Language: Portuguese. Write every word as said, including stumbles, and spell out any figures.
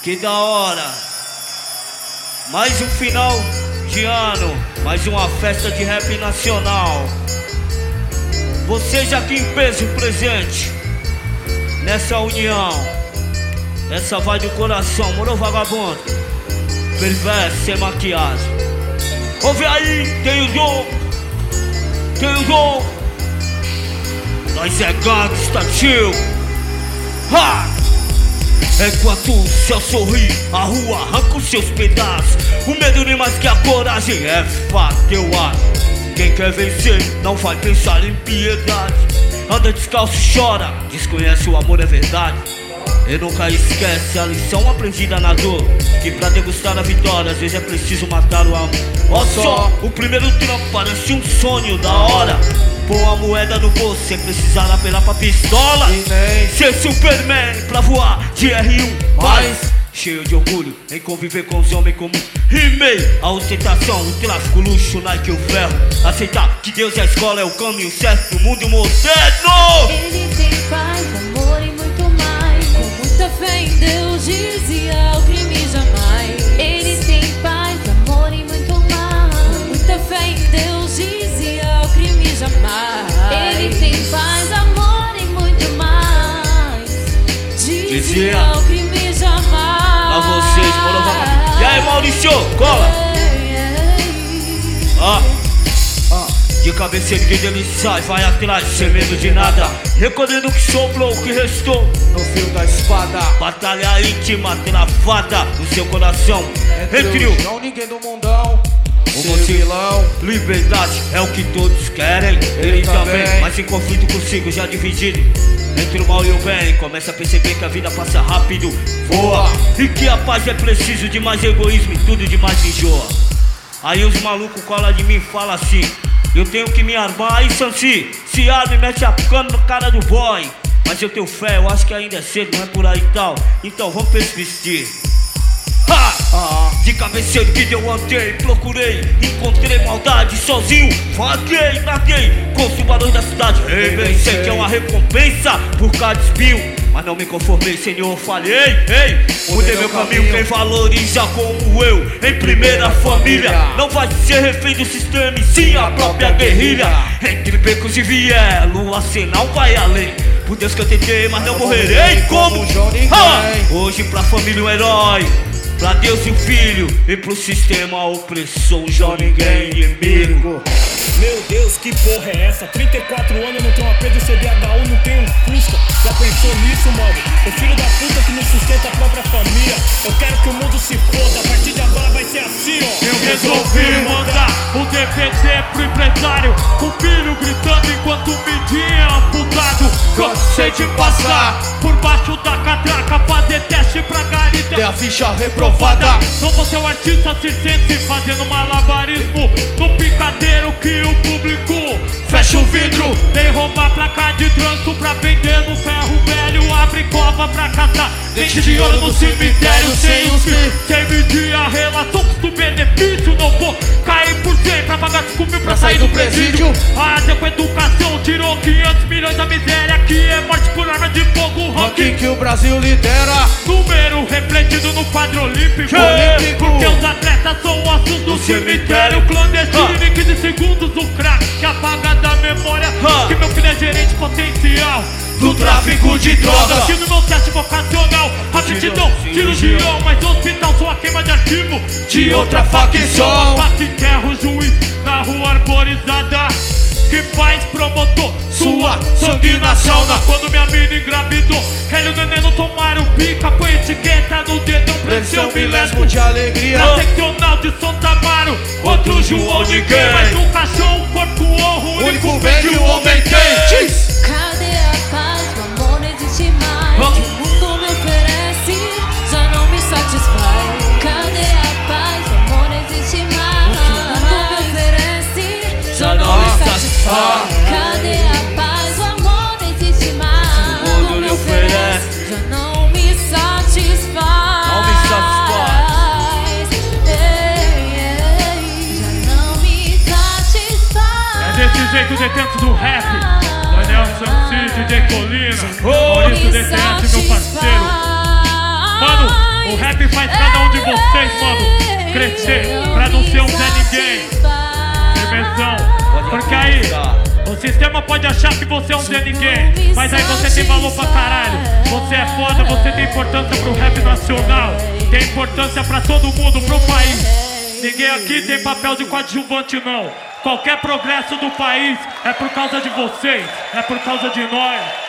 Que da hora. Mais um final de ano, mais uma festa de rap nacional. Vocês aqui em peso presente nessa união. Essa vai do coração, moro vagabundo, perverso, sem maquiagem. Ouve aí, tem o dom, tem o dom. Nós é gangsta, tio. Ha! Enquanto o céu sorri, a rua arranca os seus pedaços. O medo nem mais que a coragem, é fato, eu acho. Quem quer vencer não vai pensar em piedade. Anda descalço, chora, desconhece o amor é verdade. E nunca esquece a lição aprendida na dor, que pra degustar a vitória às vezes é preciso matar o amor. Ó só, o primeiro trampo parece um sonho da hora. Pôr a moeda no bolso sem precisar apelar pra pistola. Ser Superman pra voar de R um. Mas cheio de orgulho em conviver com os homens comuns. Rimei a ostentação, o tráfico, o luxo, Nike, o ferro. Aceitar que Deus e a escola é o caminho certo do mundo moderno. Ele tem paz, amor e muito mais. Com muita fé em Deus dizia o crime jamais. Ele tem paz, amor e muito mais. Com muita fé em Deus dizia o crime jamais. Ele tem paz, amor e muito mais. Dizia o crime jamais. A vocês, moro. E aí, Maurício, cola. Ó, ó, de cabeça erguida ele sai, vai atrás, sem medo de nada. Recolhendo o que sobrou, o que restou no fio da espada. Batalha íntima, travada no seu coração. Entre o não ninguém do mundão, o vilão. Liberdade é o que todos querem, ele, ele também, também. Mas em conflito consigo, já dividido entre o mal e o bem. Começa a perceber que a vida passa rápido, voa. E que a paz é preciso de mais egoísmo e tudo de mais enjoa. Aí os malucos colam de mim e falam assim: eu tenho que me armar. Aí Sansi se abre e mete a cana no cara do boy. Mas eu tenho fé, eu acho que ainda é cedo, não é por aí e tal. Então vamos persistir. Ha! Ah, de cabeça erguida eu andei, procurei, encontrei maldade sozinho. Vaguei, nadei com os tubarões da cidade. Ei, bem sei que é uma recompensa por cada espinho, mas não me conformei, Senhor, falhei. Ei, mudei meu caminho, quem valoriza como eu, em primeira família, não vai ser refém do sistema e sim a própria guerrilha. Entre becos e vielos, a cena não vai além. Por Deus que eu tentei, mas não morrerei como ah, hoje pra família um herói, pra Deus e o filho, e pro sistema opressor, João ninguém inimigo. Meu Deus, que porra é essa? trinta e quatro anos, não tem uma P do C D H U, não tem um Fusca. Já pensou nisso, mano? O filho da puta que não sustenta a própria família. Eu quero que o mundo se foda, a partir de agora vai ser assim, ó. Eu resolvi mandar um D V D pro empresário, com o filho gritando enquanto o midinho é amputado. Cansei de passar por baixo da catraca, fazer teste pra garita, tem a ficha reprovada. Não vou ser um artista circense fazendo malabarismo no picadeiro que o público fecha o vidro. Tem roubar placa de trânsito pra vender no ferro velho. Abre cova pra catar dente de ouro no cemitério. Sem os filhos, sem medir a relação custo-benefício. Não vou cair por cem pra pagar cinco mil pra sair do presídio. A Ásia com educação tirou quinhentos milhões da miséria. Que é morte por arma de fogo. Ranking que o Brasil lidera, número refletido no quadro olímpico. Olímpico. Porque os atletas são ossos do cemitério clandestino. Em quinze segundos o crack que apaga da memória que meu filho é gerente potencial do tráfico de drogas. Aqui no meu teste vocacional, aptidão, cirurgião, mas no hospital sou a queima de arquivo de outra facção. Bate guerra o juiz na rua arborizada, que faz promotor sua sanguinação. Na quando minha mina engravidou, ele e o neném não tomaram pica, põe etiqueta no dedão, pressão milésimo de alegria. Na seccional de Santa Amaro, outro João ninguém, mas um cachorro, corpo honro, o único bem que o homem tem. Cadê a paz? O amor não existe mais. O que o mundo me oferece já não me satisfaz. Cadê a paz? O amor não existe mais. O que o mundo me oferece já não me satisfaz. Cadê a paz? O amor não existe mais. O mundo me oferece já não me satisfaz. Não me satisfaz. Ei, ei, já não me satisfaz. É desse jeito detento do rap. Daniel Sansi, D J Colina, Maurício D T S, meu parceiro. Mano, o rap rap faz cada um de vocês, mano, crescer pra não ser um Zé Ninguém. Firmezão. Porque aí, o sistema pode achar que você é um Zé Ninguém, mas aí você tem valor pra caralho. Você é foda, você tem importância pro rap nacional, tem importância pra todo mundo, pro país. Ninguém aqui tem papel de coadjuvante não. Qualquer progresso do país é por causa de vocês, é por causa de nós.